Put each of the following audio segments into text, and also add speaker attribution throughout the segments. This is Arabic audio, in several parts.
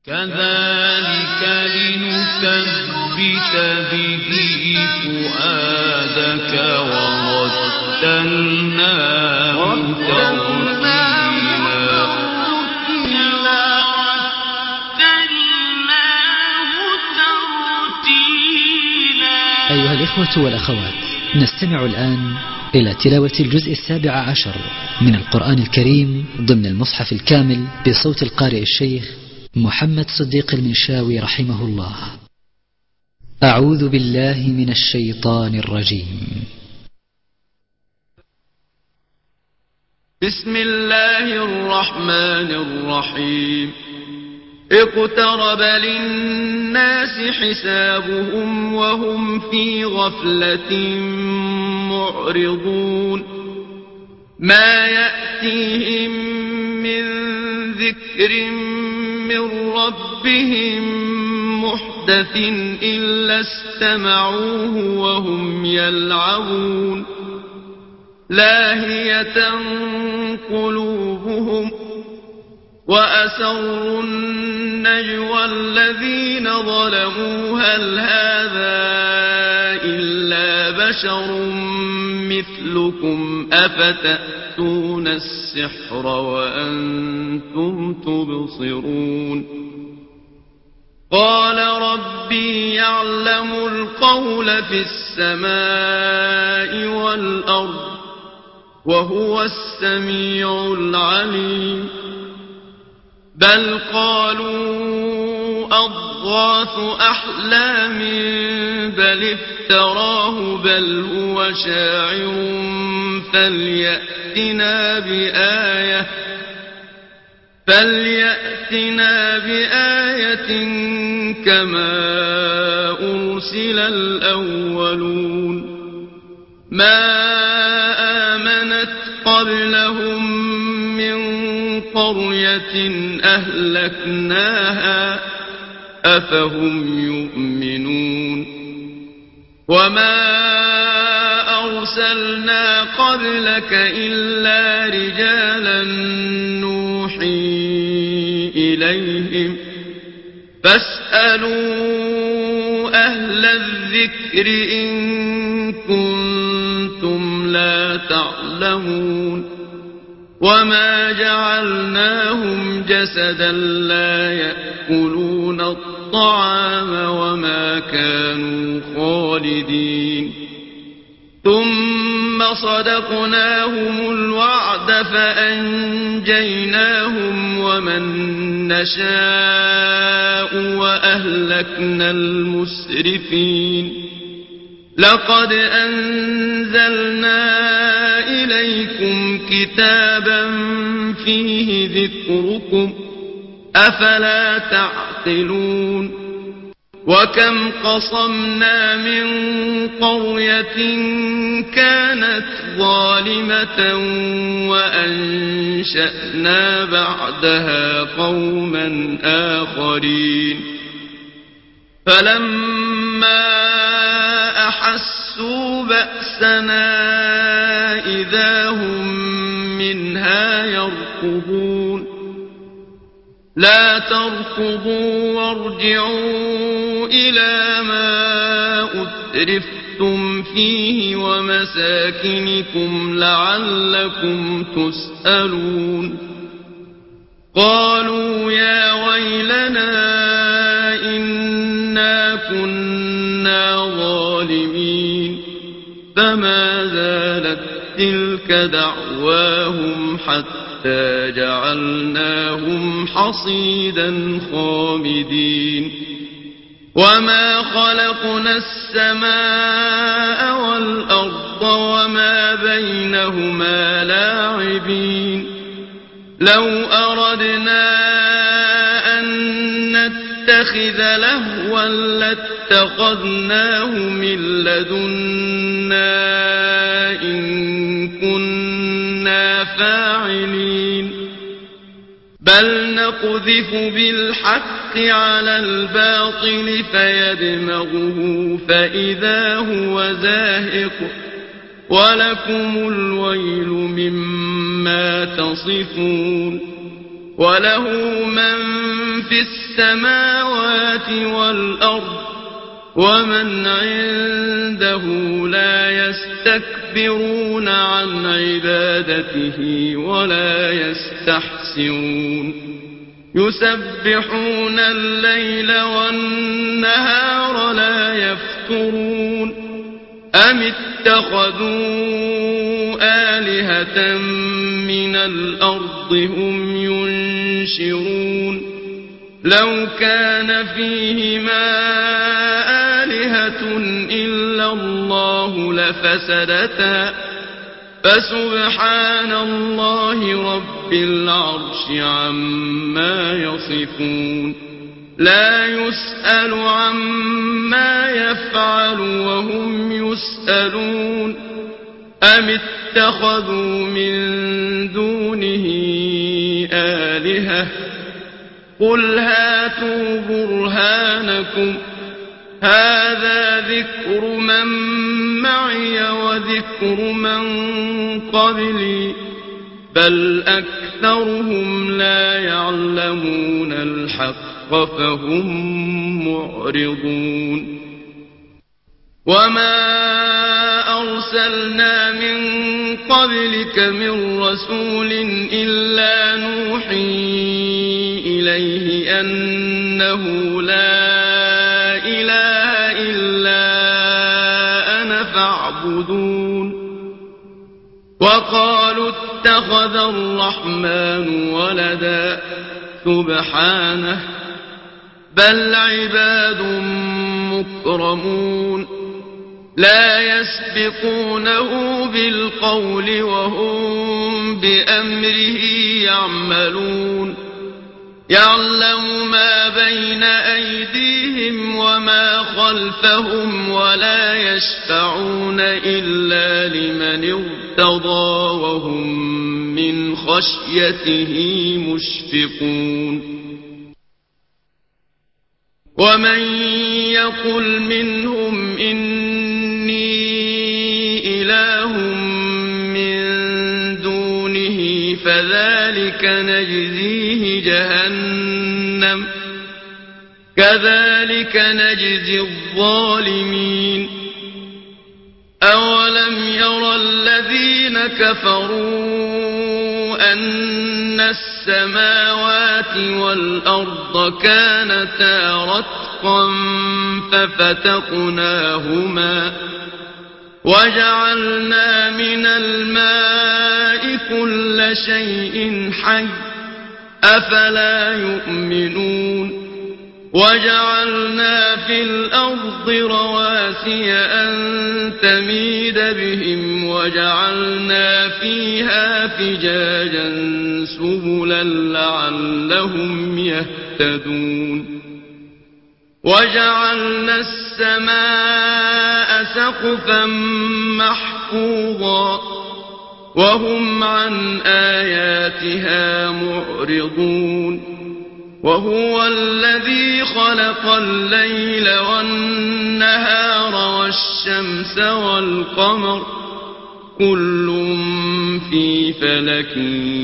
Speaker 1: كذلك لنثبت به فؤادك ورتلناه ترتيلا.
Speaker 2: أيها الإخوة والأخوات، نستمع الآن إلى تلاوة الجزء 17 من القرآن الكريم ضمن المصحف الكامل بصوت القارئ الشيخ محمد صديق المنشاوي رحمه الله. أعوذ بالله من الشيطان الرجيم.
Speaker 1: بسم الله الرحمن الرحيم. اقترب للناس حسابهم وهم في غفلة معرضون. ما يأتيهم من ذكر من ربهم محدث إلا استمعوه وهم يلعبون. لاهية قلوبهم وأسروا النجوى الذين ظلموا هل هذا إلا بشر مثلكم أفتأتون السحر وأنتم تبصرون. قال ربي يعلم القول في السماء والأرض وهو السميع العليم. بل قالوا أضغاث أحلام بل افتراه بل هو شاعر فليأتنا بآية كما أرسل الأولون. ما آمنت قبلهم من قرية أهلكناها أفهم يؤمنون. وما أرسلنا قبلك إلا رجالا نوحي إليهم فاسألوا أهل الذكر إن كنتم لا تعلمون. وما جعلناهم جسدا لا يأكلون الطعام وما كانوا خالدين. ثم صدقناهم الوعد فأنجيناهم ومن نشاء وأهلكنا المسرفين. لقد أنزلنا إليكم كتابا فيه ذكركم أفلا تعقلون. وكم قصمنا من قرية كانت ظالمة وأنشأنا بعدها قوما آخرين. فلما أحسوا بأسنا إذا هم منها يركضون. لا تركضوا وارجعوا إلى ما أترفتم فيه ومساكنكم لعلكم تسألون. قالوا يا ويلنا إنا كنا ظالمين. فما زالت تلك دعواهم حتى جعلناهم حصيدا خامدين. وما خلقنا السماء والأرض وما بينهما لاعبين. لو أردنا أن نتخذ لهوا لاتخذناه من لدنا إن كنا فاعلين. بل نقذف بالحق على الباطل فيدمغه فإذا هو زاهق ولكم الويل مما تصفون. وله من في السماوات والأرض ومن عنده لا يستكبرون عن عبادته ولا يستحسرون يسبحون الليل والنهار لا يفترون أم اتخذوا آلهة من الأرض هم ينشرون لو كان فيهما آلهة إلا الله لفسدتا فسبحان الله رب العرش عما يصفون لا يسأل عما يفعل وهم يسألون أم اتخذوا من دونه آلهة قل هاتوا برهانكم هذا ذكر من معي وذكر من قبلي بل أكثرهم لا يعلمون الحق فهم معرضون وما أرسلنا من قبلك من رسول إلا نوحي إليه أنه لا إله إلا أنا فاعبدون وقالوا اتخذ الرحمن ولدا سبحانه بل عباد مكرمون لا يسبقونه بالقول وهم بأمره يعملون يعلم ما بين أيديهم وما خلفهم ولا يشفعون إلا لمن ارتضى وهم من خشيته مشفقون ومن يقل منهم إني إله من دونه فذلك نجزيه جهنم كذلك نجزي الظالمين أولم يرى الذين كفروا أن السماوات والأرض كانتا رتقا ففتقناهما وجعلنا من الماء كل شيء حي أفلا يؤمنون وجعلنا في الأرض رواسي أن تميد بهم وجعلنا فيها فجاجا سبلا لعلهم يهتدون وجعلنا السماء سقفا محفوظا وهم عن آياتها معرضون وهو الذي خلق الليل والنهار والشمس والقمر كل في فلك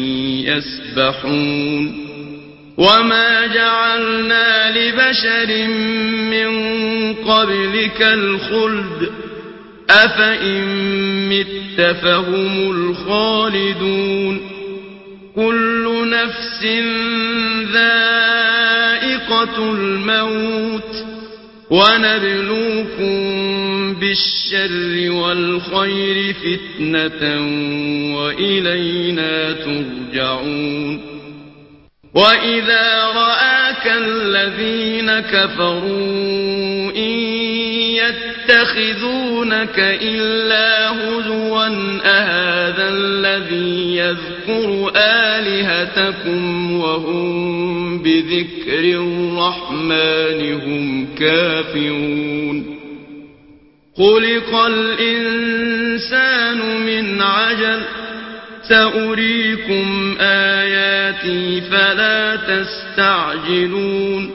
Speaker 1: يسبحون وما جعلنا لبشر من قبلك الخلد أفإن مت فهم الخالدون كل نفس ذائقة الموت ونبلوكم بالشر والخير فتنة وإلينا ترجعون وإذا رآك الذين كفروا إن يتخذونك إلا هزوا أهذا الذي يذكر آلهتكم وهم بذكر الرحمن هم كافرون خلق الإنسان من عجل سأريكم آياتي فلا تستعجلون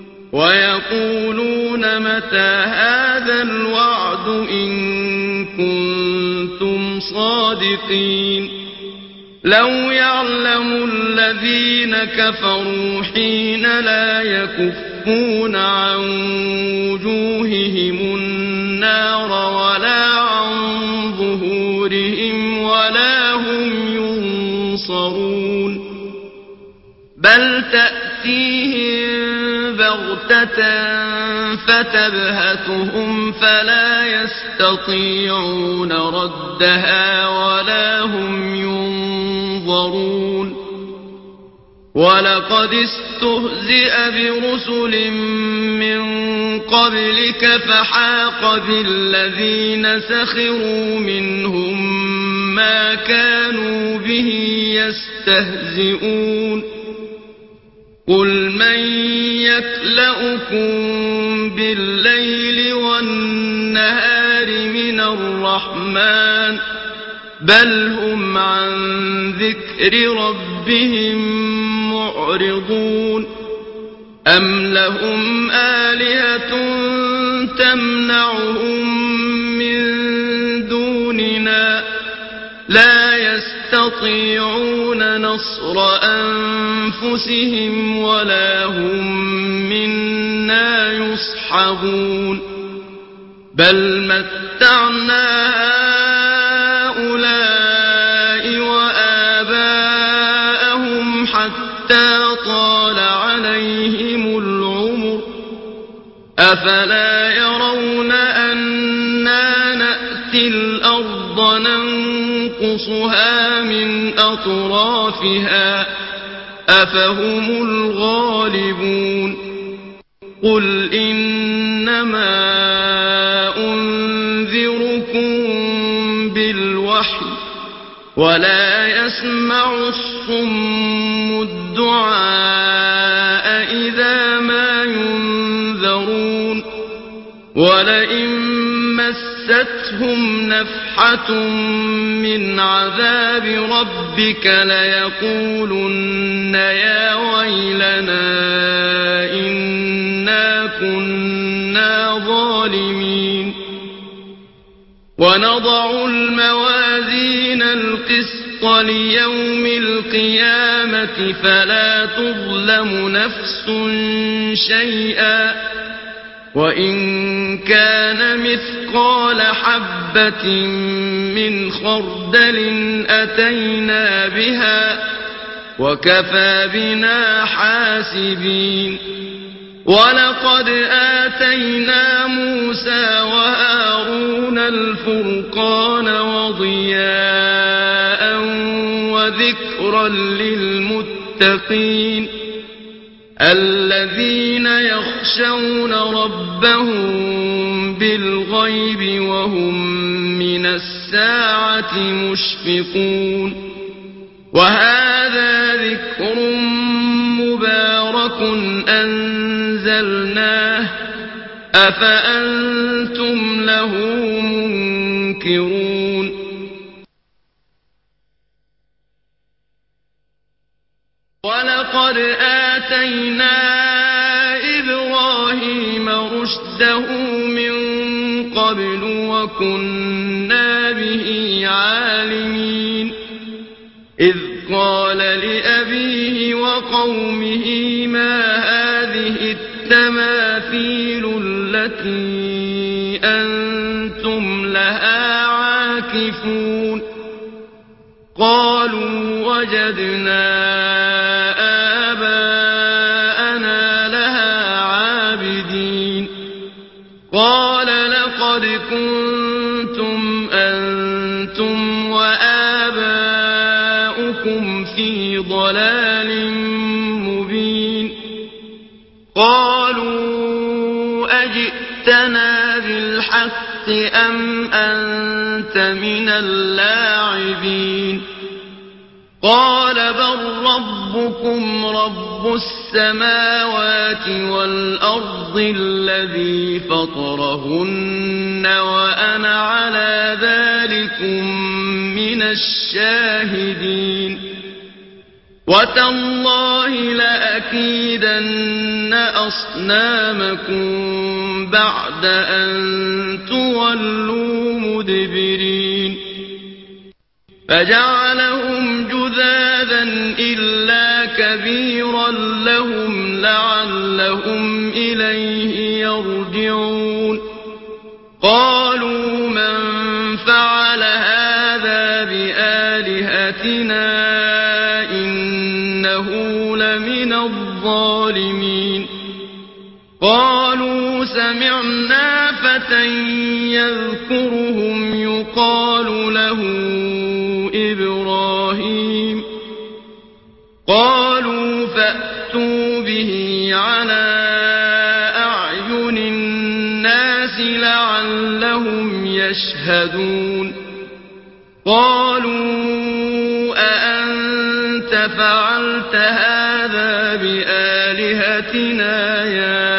Speaker 1: ويقولون متى هذا الوعد إن كنتم صادقين لو يعلم الذين كفروا حين لا يكفون عن وجوههم النار ولا عن ظهورهم ولا هم ينصرون بل تأتيهم بغتة فتبهتهم فلا يستطيعون ردها ولا هم ينظرون ولقد استهزئ برسل من قبلك فحاق بالذين سخروا منهم ما كانوا به يستهزئون قل من يكلؤكم بالليل والنهار من الرحمن بل هم عن ذكر ربهم معرضون أم لهم آلهة تمنعهم من دوننا لا يستطيعون نصر أنفسهم ولا هم منا يصحبون بل متعنا هؤلاء وآباءهم حتى طال عليهم العمر أفلا يرون أنا نأتي الأرض ننقصها من أطرافها أفهم الغالبون قل إنما أنذركم بالوحي ولا يسمع الصم الدعاء إذا ما ينذرون ولئن مستهم نفحة من عذاب ربك ليقولن يا ويلنا إنا كنا ظالمين ونضع الموازين القسط ليوم القيامة فلا تظلم نفس شيئا وإن كان مثقال حبة من خردل أتينا بها وكفى بنا حاسبين ولقد آتينا موسى وهارون الفرقان وضياء وذكرا للمتقين الذين يخشون ربهم بالغيب وهم من الساعة مشفقون وهذا ذكر مبارك أنزلناه أفأنتم له منكرون ولقد آتينا إبراهيم رشده من قبل وكنا به عالمين إذ قال لأبيه وقومه ما هذه التماثيل التي أنتم لها عاكفون قالوا وجدنا آباءنا لها عابدين قال لقد كنتم أنتم وآباؤكم في ضلال مبين قالوا أجئتنا بالحق أم أنت من اللاعبين قال بل ربكم رب السماوات والأرض الذي فطرهن وأنا على ذلكم من الشاهدين وتالله لأكيدن أصنامكم بعد أن تولوا مدبرين فجعلهم جذاذا فزادا إلا كبيرا لهم لعلهم إليه يرجعون قالوا من فعل هذا بآلهتنا إنه لمن الظالمين قالوا سمعنا فتى يذكرهم يقال له إبراهيم قالوا فأتوا به على أعين الناس لعلهم يشهدون قالوا أأنت فعلت هذا بآلهتنا يا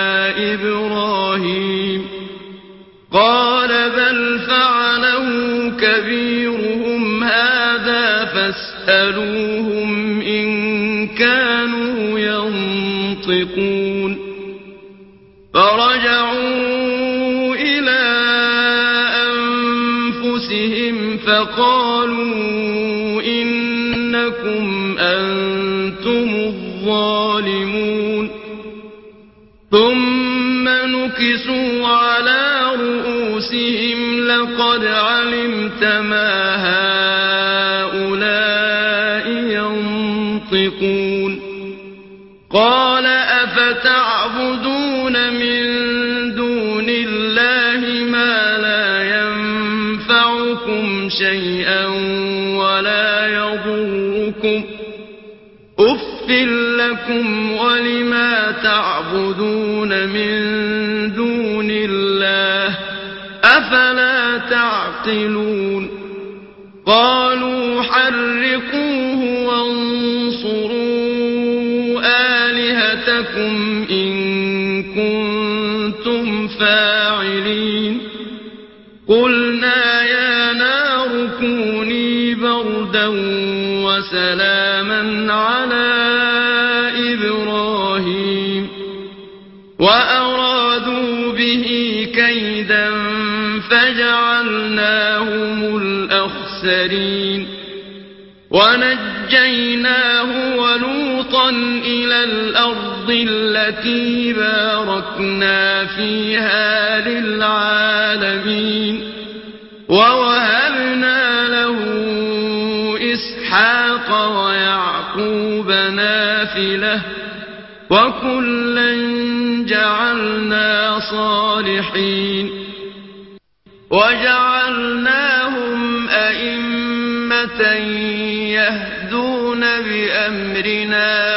Speaker 1: إبراهيم قال بل فعله كبيرهم هذا فاسألوهم إن كانوا ينطقون فرجعوا إلى أنفسهم فقالوا إنكم أنتم الظالمون ثم نكسوا على رؤوسهم لقد علمت ما هؤلاء ينطقون قال أفتعبدون من دون الله ما لا ينفعكم شيئا ولا يضركم أف لكم ولما تعبدون من دون الله أفلا تعقلون قالوا حرقوه وانصروا آلهتكم إن كنتم فاعلين قلنا يا نار كوني بردا وسلاما على إبراهيم وأرادوا به كيدا فجعلناهم الأخسرين ونجيناه ولوطا إلى الأرض التي باركنا فيها للعالمين ووهبنا له إسحاق ويعقوب نافلة وكلا جعلنا صالحين وجعلناهم أئمة يهدون بأمرنا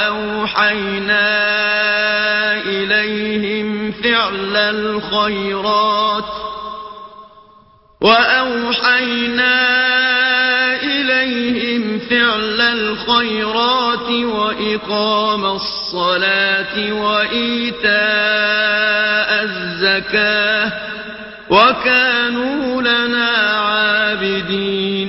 Speaker 1: وأوحينا إليهم فعل الخيرات وإقام الصلاة وإيتاء الزكاة وكانوا لنا عابدين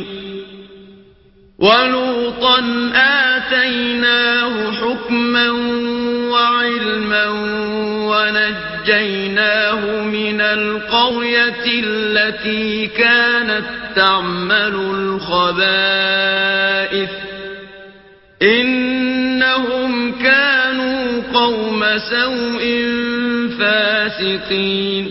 Speaker 1: ولوطا آتيناه حكما وعلما ونجيناه من القرية التي كانت تعمل الخبائث إنهم كانوا قوم سوء فاسقين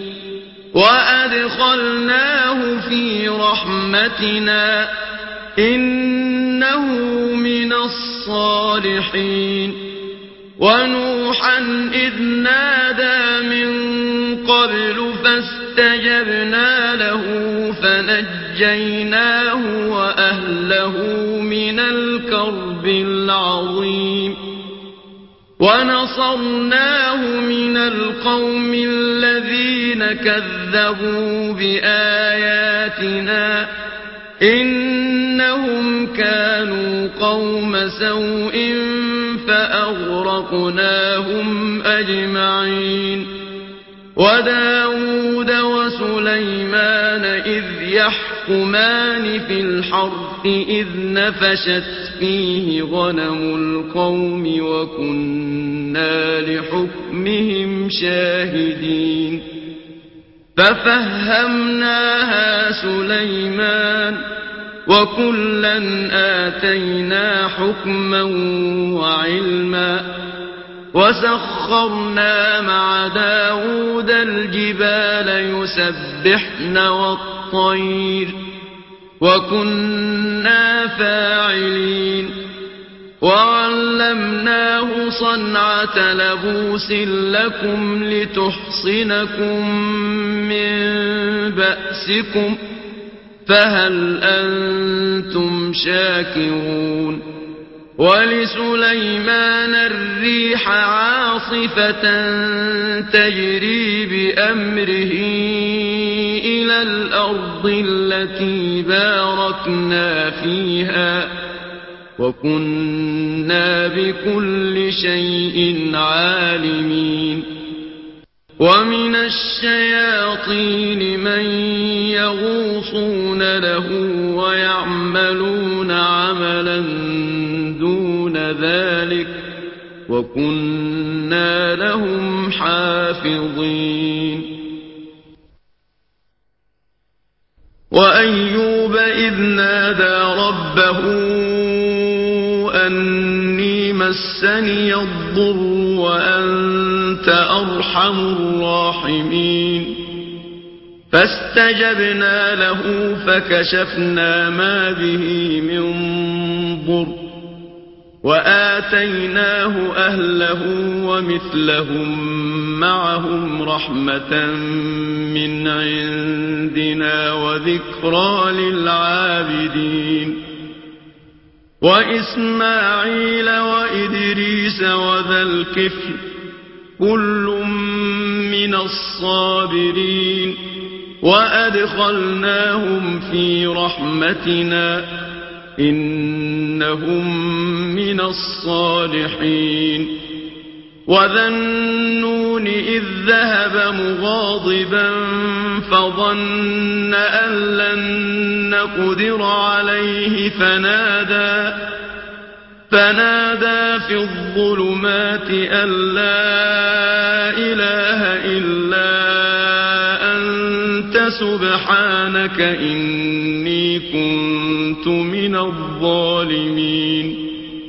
Speaker 1: وأدخلناه في رحمتنا إنه من الصالحين ونوحا إذ نادى من قبل فاستجبنا له فنجيناه وأهله من الكرب العظيم ونصرناه من القوم الذين كذبوا بآياتنا إنهم كانوا قوم سوء فأغرقناهم أجمعين وداود وسليمان إذ يحكمان في الحرث إذ نفشت فيه غنم القوم وكنا لحكمهم شاهدين ففهمناها سليمان وكلا آتينا حكما وعلما وسخرنا مع داود الجبال يسبحن والطير وكنا فاعلين وعلمناه صنعة لبوس لكم لتحصنكم من بأسكم فهل أنتم شاكرون ولسليمان الريح عاصفة تجري بأمره إلى الأرض التي باركنا فيها وكنا بكل شيء عالمين ومن الشياطين من يغوصون له ويعملون عملا دون ذلك وكنا لهم حافظين وأيوب إذ نادى ربه أني مسني الضر وأنت أرحم الراحمين فاستجبنا له فكشفنا ما به من ضر وآتيناه أهله ومثلهم معهم رحمة من عندنا وذكرى للعابدين وإسماعيل وإدريس وذا الكفل كل من الصابرين وأدخلناهم في رحمتنا إنهم من الصالحين وذا النون إذ ذهب مغاضبا فظن أن لن نقدر عليه فنادى في الظلمات أن لا إله إلا أنت سبحانك إني كنت من الظالمين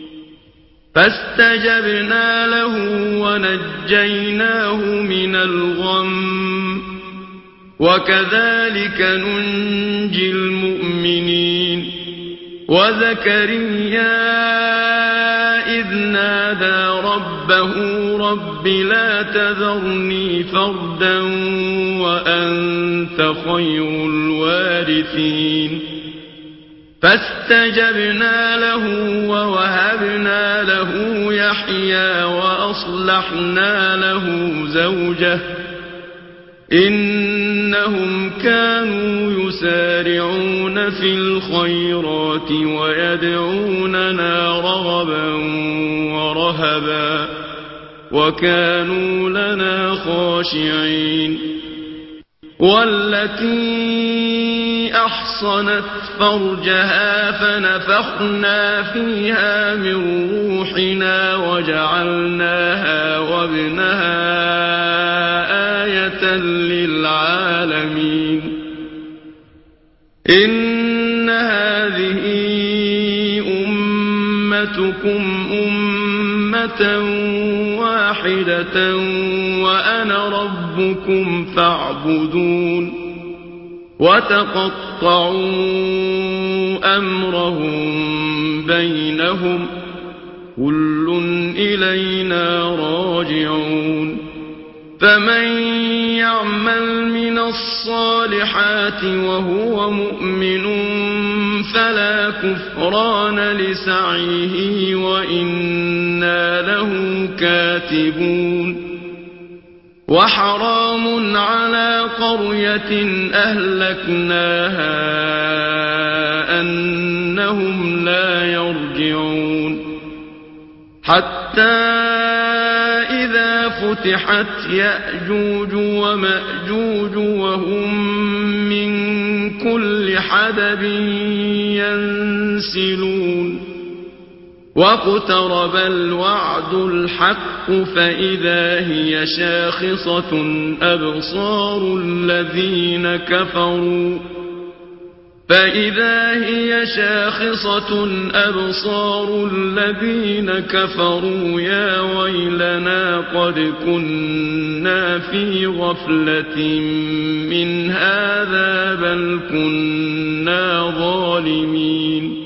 Speaker 1: فاستجبنا له ونجيناه من الغم وكذلك ننجي المؤمنين وزكريا إذ نادى ربه رب لا تذرني فردا وأنت خير الوارثين فاستجبنا له ووهبنا له يحيى وأصلحنا له زوجه إنهم كانوا يسارعون في الخيرات ويدعوننا رغبا ورهبا وكانوا لنا خاشعين والتي أحصنت فرجها فنفخنا فيها من روحنا وجعلناها وابنها آية للعالمين إن هذه أمتكم أمة واحدة وأنا ربكم فاعبدون وتقطعوا أمرهم بينهم كل إلينا راجعون فمن يعمل من الصالحات وهو مؤمن فلا كفران لسعيه وإنا له كاتبون وحرام على قرية أهلكناها أنهم لا يرجعون حتى إذا فتحت يأجوج ومأجوج وهم من كل حدب ينسلون واقترب الوعد الحق فإذا هي شاخصة أبصار الذين كفروا فإذا هي شاخصة أبصار الذين كفروا يا ويلنا قد كنا في غفلة من هذا بل كنا ظالمين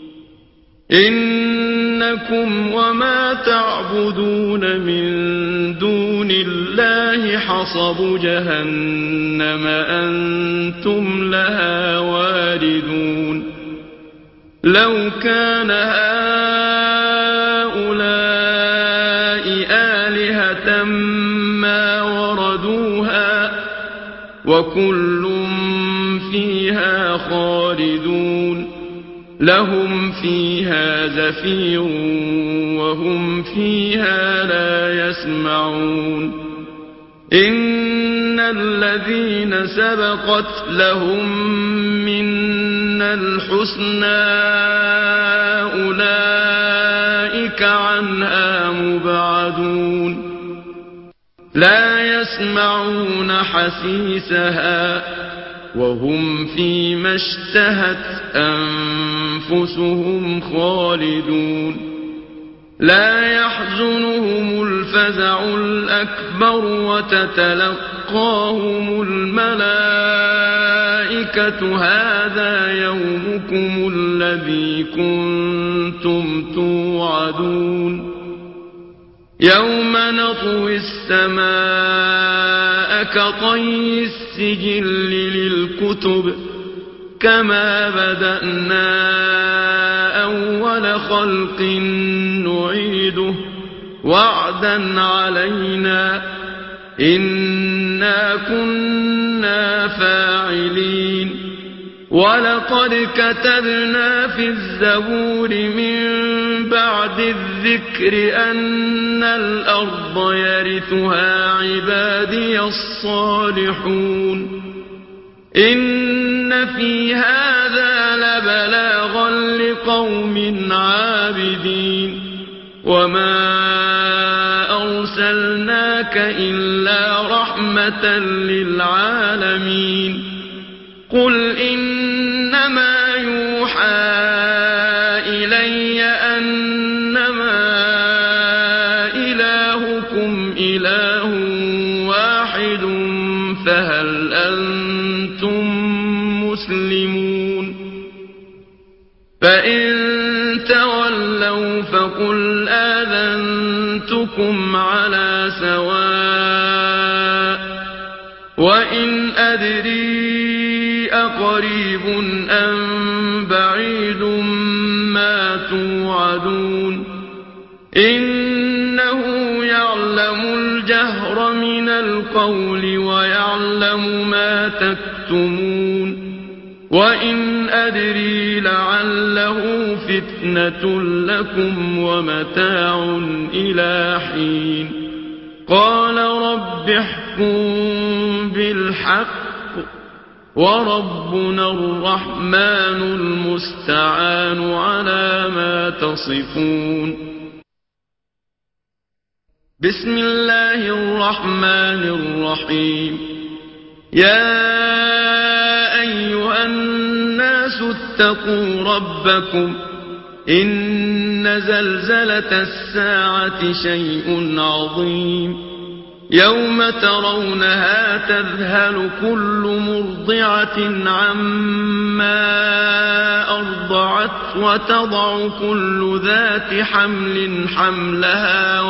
Speaker 1: إنكم وما تعبدون من دون الله حصب جهنم أنتم لها واردون لو كان هؤلاء آلهة ما وردوها وكل فيها خالدون لهم فيها زفير وهم فيها لا يسمعون إن الذين سبقت لهم منا الحسنى أولئك عنها مبعدون لا يسمعون حسيسها وهم فيما اشتهت أنفسهم خالدون لا يحزنهم الفزع الأكبر وتتلقاهم الملائكة هذا يومكم الذي كنتم توعدون يوم نطوي السماء كطي السجل للكتب كما بدأنا أول خلق نعيده وعدا علينا إنا كنا فاعلين ولقد كتبنا في الزبور من بعد الذكر أن الأرض يرثها عبادي الصالحون إن في هذا لبلاغا لقوم عابدين وما أرسلناك إلا رحمة للعالمين قل إنما يوحى إلي أنما إلهكم إله واحد فهل أنتم مسلمون فإن تولوا فقل آذنتكم على سواء وإن أدري أقريب أم بعيد ما توعدون إنه يعلم الجهر من القول ويعلم ما تكتمون وإن أدري لعله فتنة لكم ومتاع إلى حين قال رب احكم بالحق وربنا الرحمن المستعان على ما تصفون بسم الله الرحمن الرحيم يا أيها الناس اتقوا ربكم إن زلزلة الساعة شيء عظيم يوم ترونها تذهل كل مرضعة عما أرضعت وتضع كل ذات حمل حملها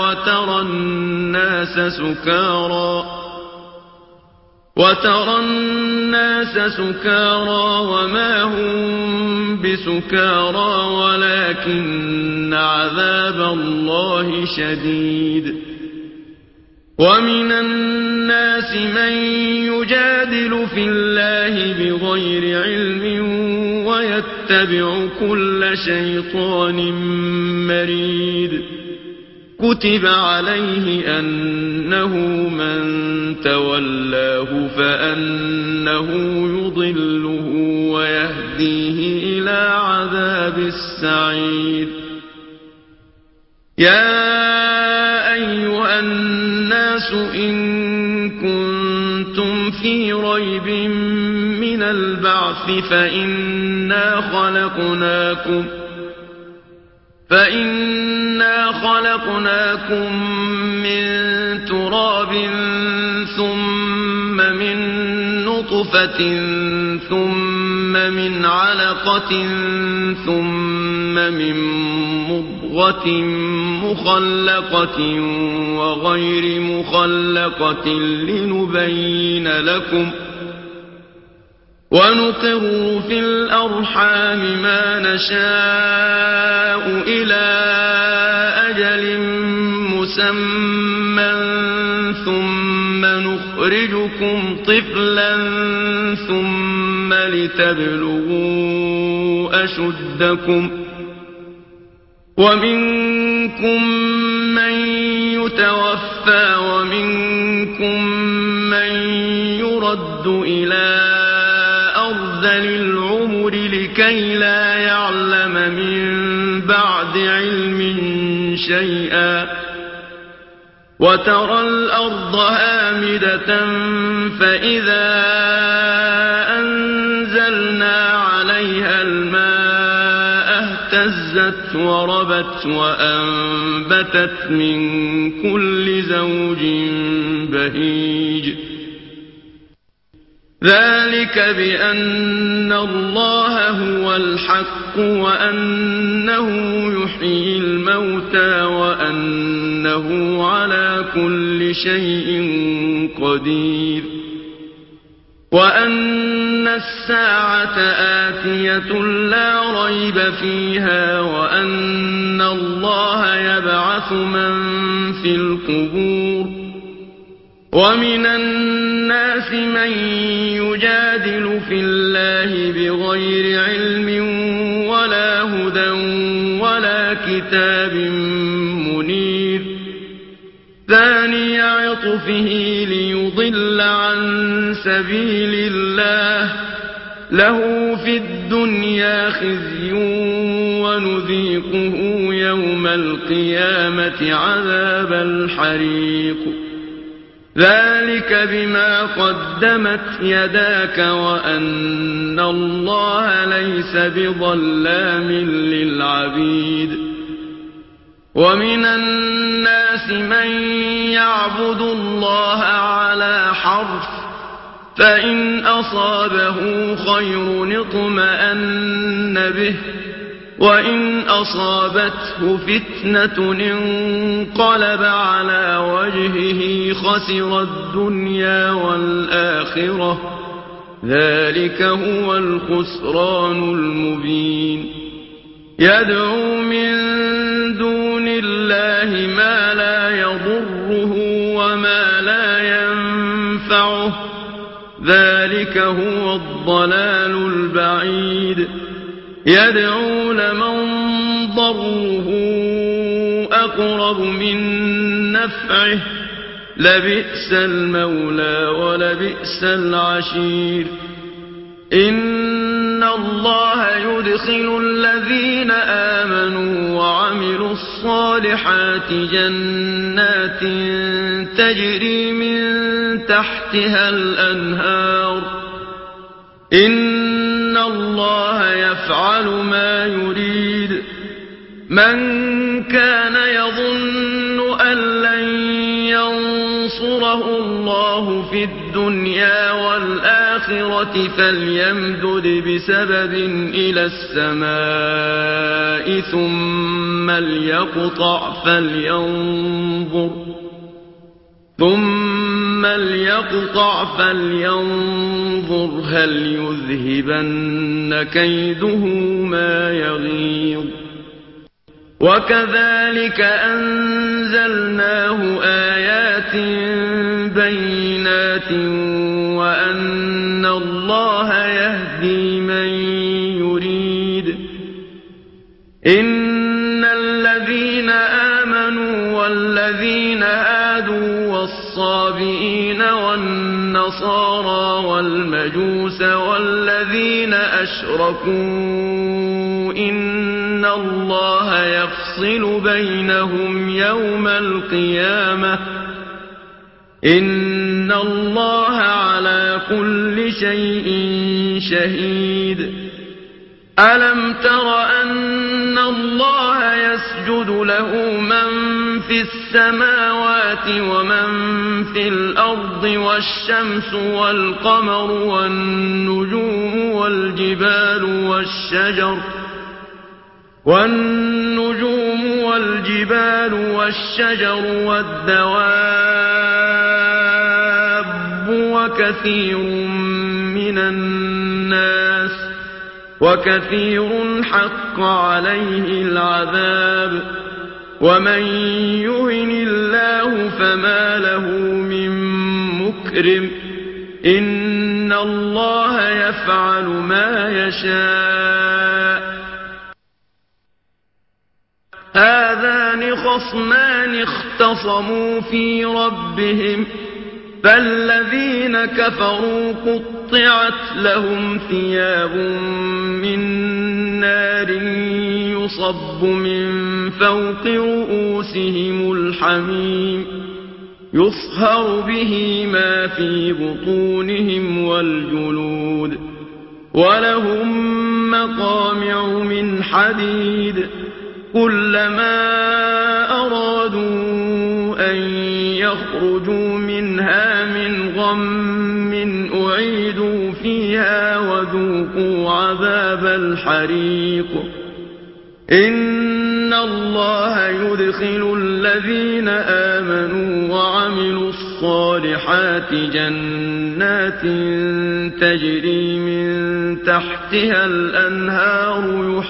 Speaker 1: وترى الناس سكارى وما هم بسكارى ولكن عذاب الله شديد ومن الناس من يجادل في الله بغير علم ويتبع كل شيطان مريد كتب عليه أنه من تولاه فأنه يضله ويهديه إلى عذاب السعير يا أيها الناس إن كنتم في ريب من من البعث فإنا خلقناكم من تراب ثم من نطفة ثم من علقة ثم من مضغة مخلقة وغير مخلقة لنبين لكم ونقر في الأرحام ما نشاء إلى أجل مسمى ثم نخرجكم طفلا ثم لتبلغوا أشدكم ومنكم من يتوفى ومنكم من يرد إلى أرذل العمر لكي لا يعلم من بعد علم شيئا وترى الأرض هامدة فإذا أنزلنا عليها الماء اهتزت وربت وأنبتت من كل زوج بهيج ذلك بأن الله هو الحق وأنه يحيي الموتى وأنه على كل شيء قدير وأن الساعة آتية لا ريب فيها وأن الله يبعث من في القبور ومن الناس من يجادل في الله بغير علم ولا هدى ولا كتاب منير ثاني عطفه ليضل عن سبيل الله له في الدنيا خزي ونذيقه يوم القيامة عذاب الحريق ذلك بما قدمت يداك وأن الله ليس بظلام للعبيد ومن الناس من يعبد الله على حرف فإن أصابه خير اطمأن به وإن أصابته فتنة انقلب على وجهه خسر الدنيا والآخرة ذلك هو الخسران المبين يدعو من دون الله ما لا يضره وما لا ينفعه ذلك هو الضلال البعيد يدعو لمن ضره أقرب من نفعه لبئس المولى ولبئس العشير إن الله يدخل الذين آمنوا وعملوا الصالحات جنات تجري من تحتها الأنهار إن الله يفعل ما يريد من كان يظن أن لن ينصره الله في الدنيا والآخرة فليمدد بسبب إلى السماء ثم ليقطع فلينظر هل يذهبن كيده ما يغيظ وكذلك أنزلناه آيات بينات وأن الله يهدي من يريد إن الذين آمنوا والذين هادوا والصابئين والنصارى والمجوس والذين أشركوا إن الله يفصل بينهم يوم القيامة إن الله على كل شيء شهيد ألم تر أن الله يسجد له من في السماوات ومن في الأرض والشمس والقمر والنجوم والجبال والشجر والدواب وكثير حق عليه العذاب ومن يهن الله فما له من مكرم إن الله يفعل ما يشاء هذان خصمان اختصموا في ربهم فالذين كفروا قطعت لهم ثياب من نار يصب من فوق رؤوسهم الحميم يصهر به ما في بطونهم والجلود ولهم مقامع من حديد كلما أرادوا أن يخرجوا منها من غم أعيدوا فيها وذوقوا عذاب الحريق إن الله يدخل الذين آمنوا وعملوا الصالحات جنات تجري من تحتها الأنهار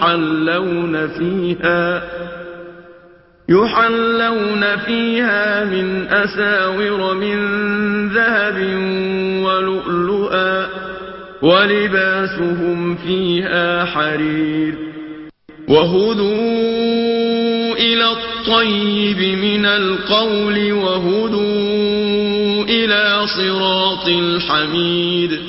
Speaker 1: يحلون فيها من أساور من ذهب ولؤلؤا ولباسهم فيها حرير وهدوا إلى الطيب من القول وهدوا إلى صراط الحميد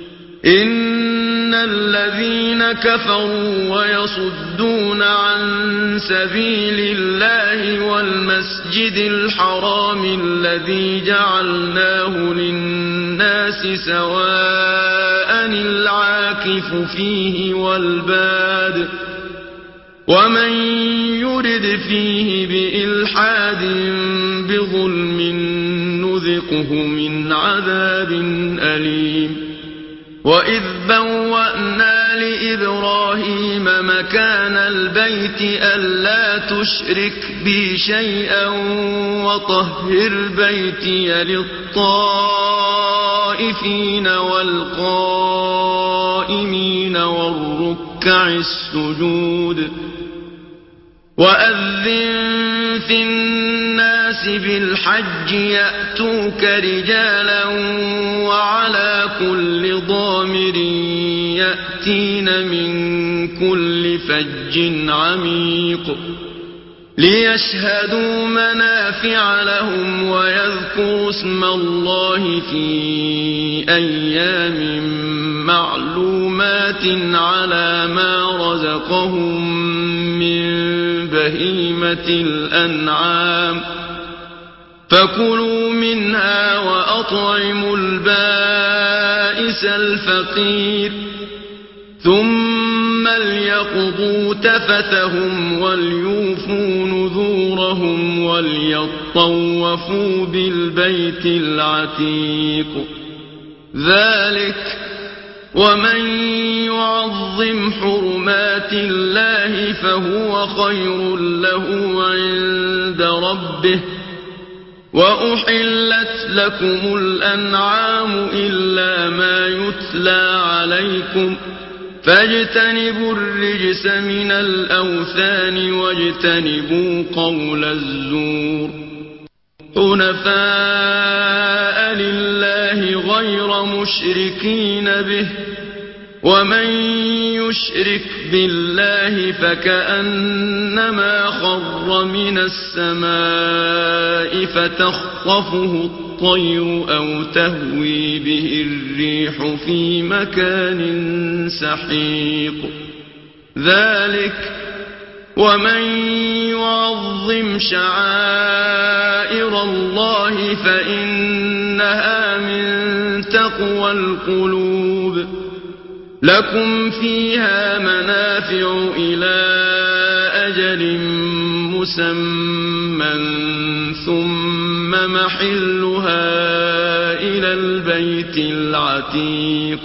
Speaker 1: إن الذين كفروا ويصدون عن سبيل الله والمسجد الحرام الذي جعلناه للناس سواء العاكف فيه والباد ومن يرد فيه بإلحاد بظلم نذقه من عذاب أليم وإذ بوأنا لإبراهيم مكان البيت ألا تشرك بي شيئا وطهر بيتي للطائفين والقائمين والركع السجود وأذن في الناس بالحج يأتوك رجالا وعلى كل ضامر يأتين من كل فج عميق ليشهدوا منافع لهم ويذكروا اسم الله في أيام معلومات على ما رزقهم من بهيمة الأنعام فكلوا منها وأطعموا البائس الفقير ثم ليقضوا تفثهم وليوفوا نذورهم وليطوفوا بالبيت العتيق ذلك ومن يعظم حرمات الله فهو خير له عند ربه وأحلت لكم الأنعام إلا ما يتلى عليكم فاجتنبوا الرجس من الأوثان واجتنبوا قول الزور حنفاء لله غير مشركين به ومن يشرك بالله فكأنما خر من السماء فتخطفه الطير أو تهوي به الريح في مكان سحيق ذلك ومن يعظم شعائر الله فإنها من تقوى القلوب لكم فيها منافع إلى أجل مسمى ثم محلها إلى البيت العتيق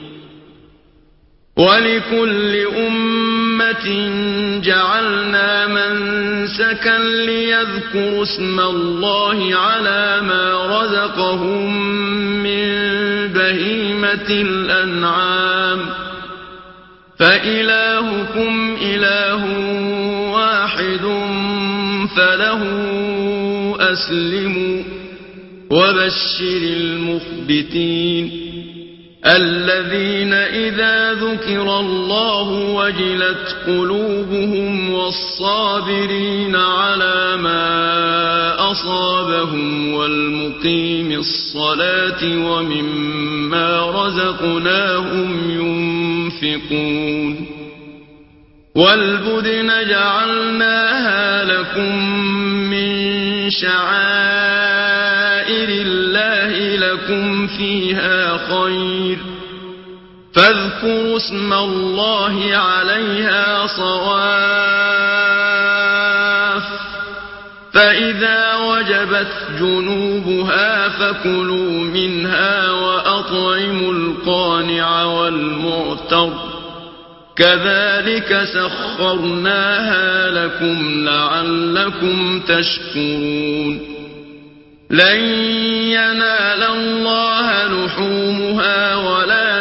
Speaker 1: ولكل أمة جعلنا منسكا ليذكروا اسم الله على ما رزقهم من بهيمة الأنعام فإلهكم إله واحد فله أسلموا وبشر المخبتين الذين إذا ذكر الله وجلت قلوبهم والصابرين على ما أصابهم والمقيم الصلاة ومما رزقناهم ينفقون والبدن جعلناها لكم من شعائر الله لكم فيها خير فاذكروا اسم الله عليها صواف فإذا وجبت جنوبها فكلوا منها وأطعموا القانع والمعتر كذلك سخرناها لكم لعلكم تشكرون لن ينال الله لحومها ولا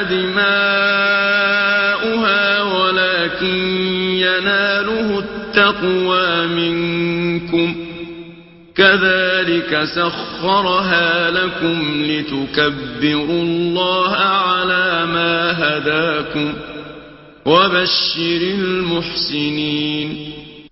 Speaker 1: دماؤها ولكن يناله التقوى منكم كذلك سخرها لكم لتكبروا الله على ما هداكم وبشر المحسنين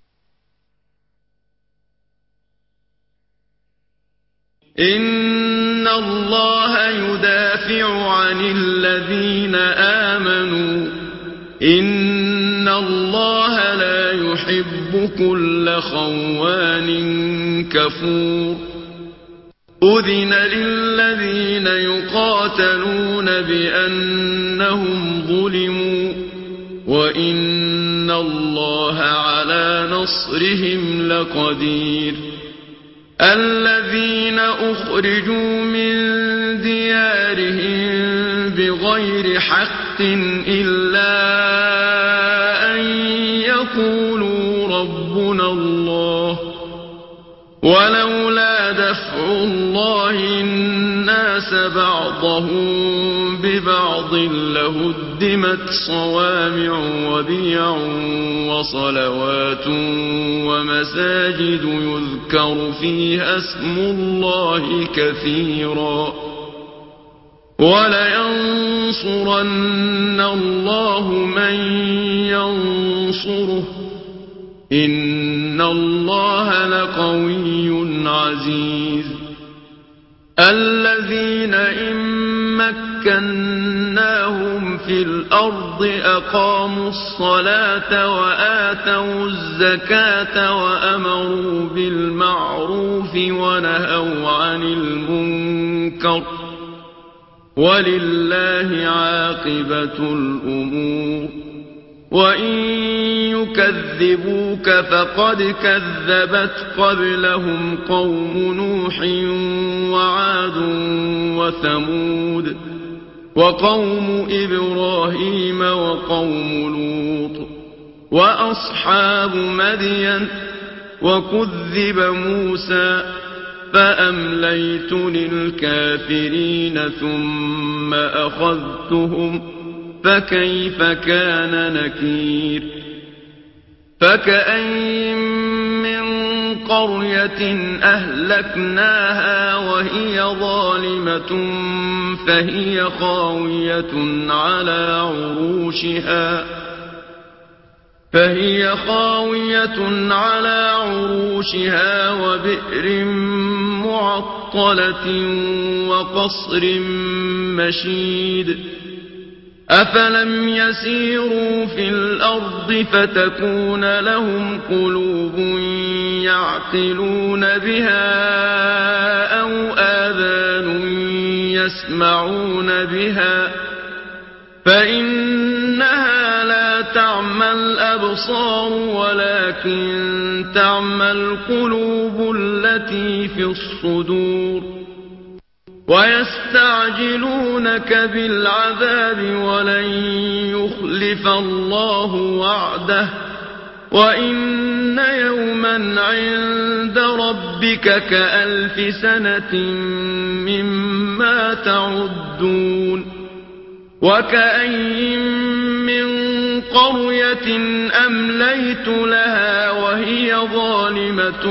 Speaker 1: إن الله يدافع عن الذين آمنوا إن الله لا يحب كل خوان كفور أذن للذين يقاتلون بأنهم ظلموا وإن الله على نصرهم لقدير الذين أخرجوا من ديارهم بغير حق إلا أن يقولوا ربنا الله ولولا دفع الله الناس بعضهم ببعض لهدمت صوامع وبيع وصلوات ومساجد يذكر فيها اسم الله كثيرا ولينصرن الله من ينصره إن الله لقوي عزيز الذين إن مكناهم في الأرض أقاموا الصلاة وآتوا الزكاة وأمروا بالمعروف ونهوا عن المنكر ولله عاقبة الأمور وإن يكذبوك فقد كذبت قبلهم قوم نوح وعاد وثمود وقوم إبراهيم وقوم لوط وأصحاب مدين وكذب موسى فأمليت للكافرين ثم أخذتهم فكيف كان نكير فكأين من قرية أهلكناها وهي ظالمة فهي خاوية على عروشها وبئر معطلة وقصر مشيد أفلم يسيروا في الأرض فتكون لهم قلوب يعقلون بها أو آذان يسمعون بها فإن الأبصار ولكن تعمى القلوب التي في الصدور ويستعجلونك بالعذاب ولن يخلف الله وعده وإن يوما عند ربك كألف سنة مما تعدون وكأين من قرية أمليت لها وهي ظالمة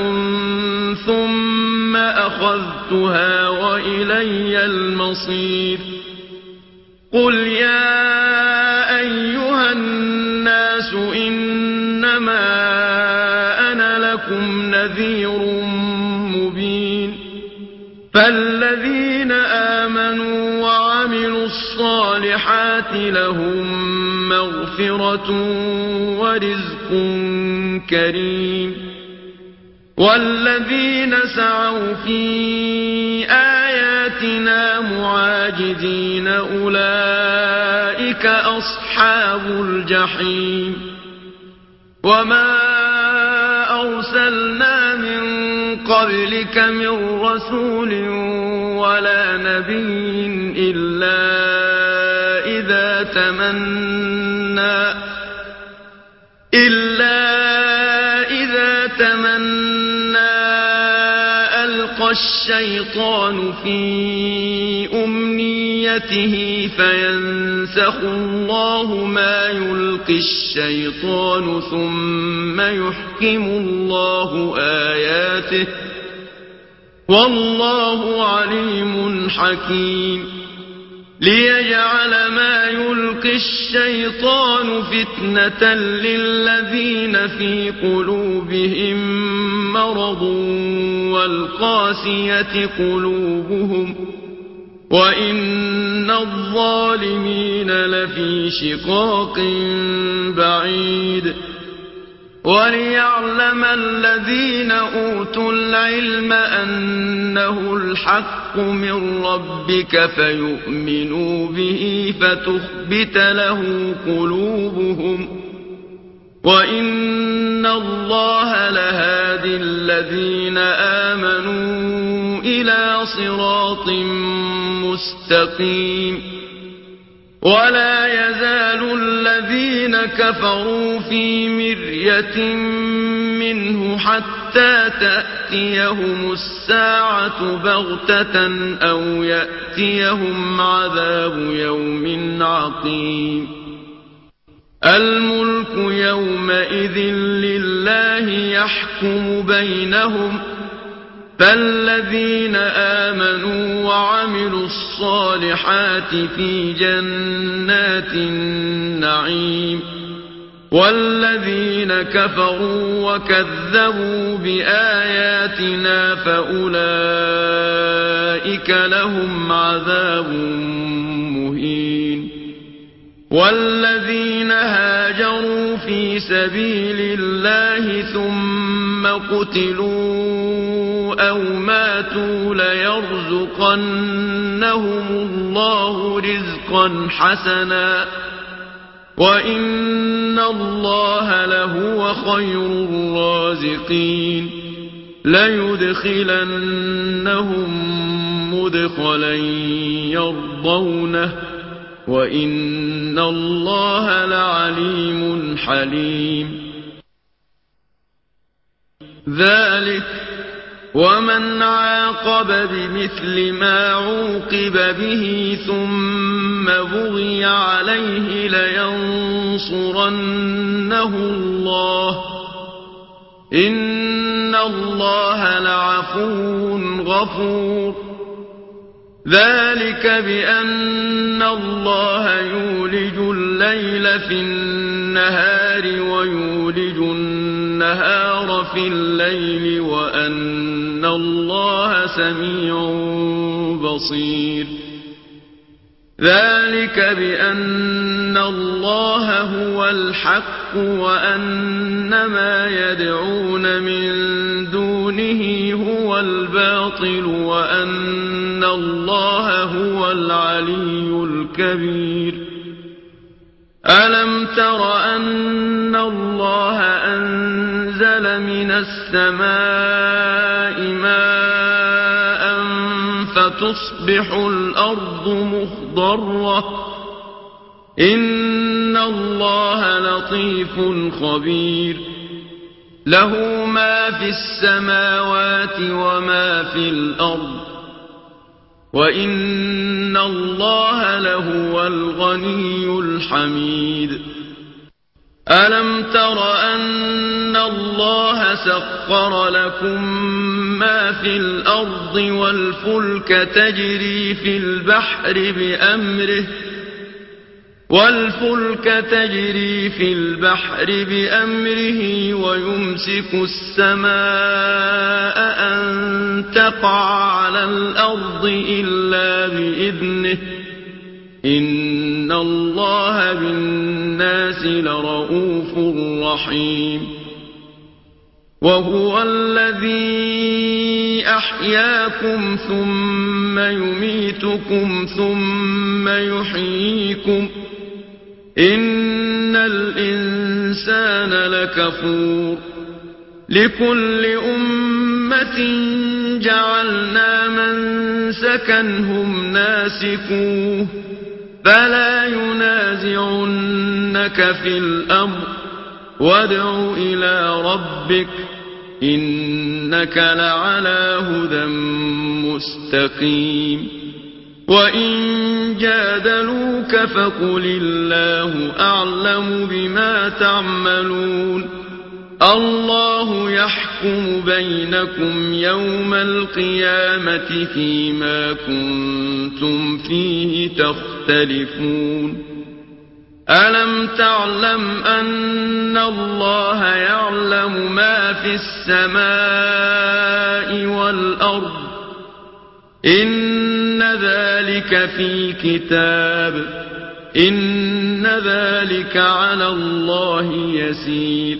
Speaker 1: ثم أخذتها وإلي المصير قل يا أيها الناس إنما أنا لكم نذير مبين فالذين آمنوا وعملوا الصالحات لهم مغفرة ورزق كريم والذين سعوا في آياتنا معاجزين أولئك أصحاب الجحيم وما أرسلنا من قبلك من رسول ولا نبي إلا إذا تمنى ألقى الشيطان في أمنيته فينسخ الله ما يلقي الشيطان ثم يحكم الله آياته والله عليم حكيم ليجعل ما يلقي الشيطان فتنة للذين في قلوبهم مرض والقاسية قلوبهم وإن الظالمين لفي شقاق بعيد وليعلم الذين أوتوا العلم أنه الحق من ربك فيؤمنوا به فتخبت له قلوبهم وإن الله لهادي الذين آمنوا إلى صراط مستقيم ولا يزال الذين كفروا في مرية منه حتى تأتيهم الساعة بغتة أو يأتيهم عذاب يوم عقيم الملك يومئذ لله يحكم بينهم فالذين آمنوا وعملوا الصالحات في جنات النعيم والذين كفروا وكذبوا بآياتنا فأولئك لهم عذاب مهين والذين هاجروا في سبيل الله ثم قتلوا أو ماتوا ليرزقنهم الله رزقا حسنا وإن الله لهو خير الرازقين ليدخلنهم مدخلا يرضونه وإن الله لعليم حليم ذلك ومن عاقب بمثل ما عوقب به ثم بغي عليه لينصرنه الله إن الله لعفو غفور ذلك بأن الله يولج الليل في النهار ويولج النهار في الليل وأن الله سميع بصير ذلك بأن الله هو الحق وأن ما يدعون من دونه هو الباطل وأن الله هو العلي الكبير ألم تر أن الله أنزل من السماء ماء فتصبح الأرض مخضرة إن الله لطيف خبير له ما في السماوات وما في الأرض وإن الله لهو الغني الحميد ألم تر أن الله سخر لكم ما في الأرض والفلك تجري في البحر بأمره ويمسك السماء أن تقع على الأرض إلا بإذنه إن الله بالناس لرءوف رحيم وهو الذي أحياكم ثم يميتكم ثم يحييكم إن الإنسان لكفور لكل أمة جعلنا منسكا هم ناسكوه فلا ينازعنك في الأمر وادع إلى ربك إنك لعلى هدى مستقيم وإن جادلوك فقل الله أعلم بما تعملون الله يحكم بينكم يوم القيامة فيما كنتم فيه تختلفون ألم تعلم أن الله يعلم ما في السماء والأرض إن ذلك في كتاب إن ذلك على الله يسير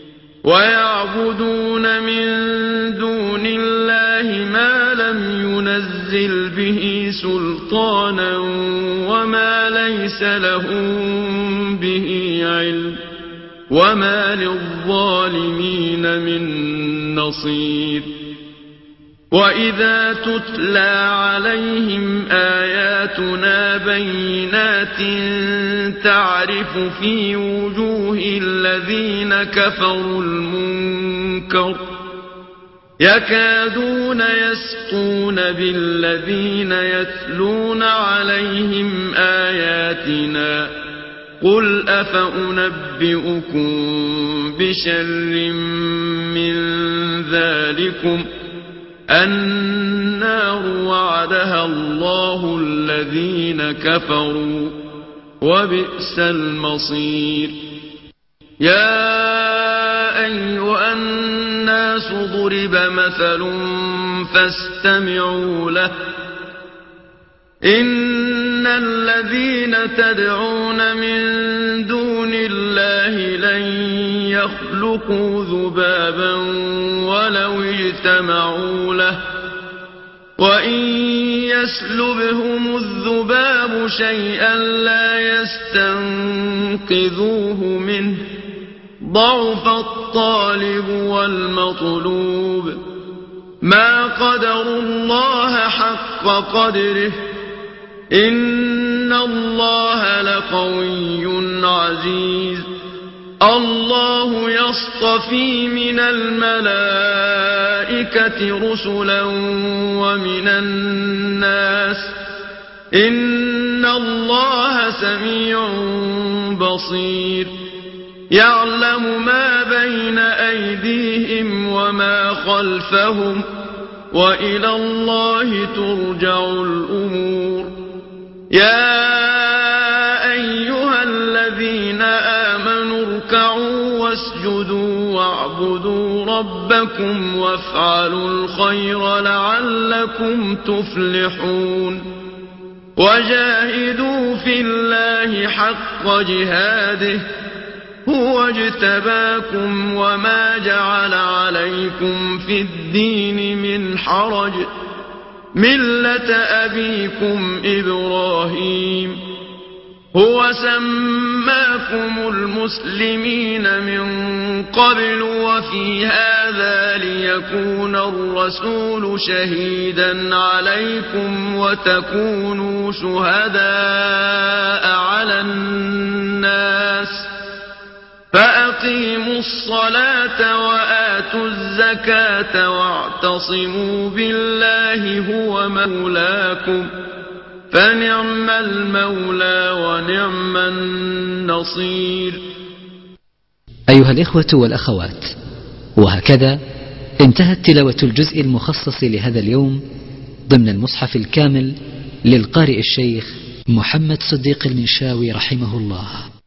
Speaker 1: ويعبدون من دون الله ما لم ينزل به سلطانا وما ليس لهم به علم وما للظالمين من نصير وإذا تتلى عليهم آياتنا بينات تعرف في وجوه الذين كفروا المنكر يكادون يسقون بالذين يتلون عليهم آياتنا قل أفأنبئكم بشر من ذلكم النار وعدها الله الذين كفروا وبئس المصير يا أيها الناس ضرب مثل فاستمعوا له إن الذين تدعون من دون الله لن يخلقوا ذبابا ولو اجتمعوا له وإن يسلبهم الذباب شيئا لا يستنقذوه منه ضعف الطالب والمطلوب ما قدروا الله حق قدره إن الله لقوي عزيز الله يصطفي من الملائكة رسلا ومن الناس إن الله سميع بصير يعلم ما بين أيديهم وما خلفهم وإلى الله ترجع الأمور يا أيها الذين آمنوا اركعوا واسجدوا واعبدوا ربكم وافعلوا الخير لعلكم تفلحون وجاهدوا في الله حق جهاده هو اجتباكم وما جعل عليكم في الدين من حرج ملة أبيكم إبراهيم هو سماكم المسلمين من قبل وفي هذا ليكون الرسول شهيدا عليكم وتكونوا شهداء على الناس فأقيموا الصلاة وآتوا الزكاة واعتصموا بالله هو مولاكم فنعم المولى ونعم النصير.
Speaker 2: أيها الإخوة والأخوات، وهكذا انتهت تلاوة الجزء المخصص لهذا اليوم ضمن المصحف الكامل للقارئ الشيخ محمد صديق المنشاوي رحمه الله.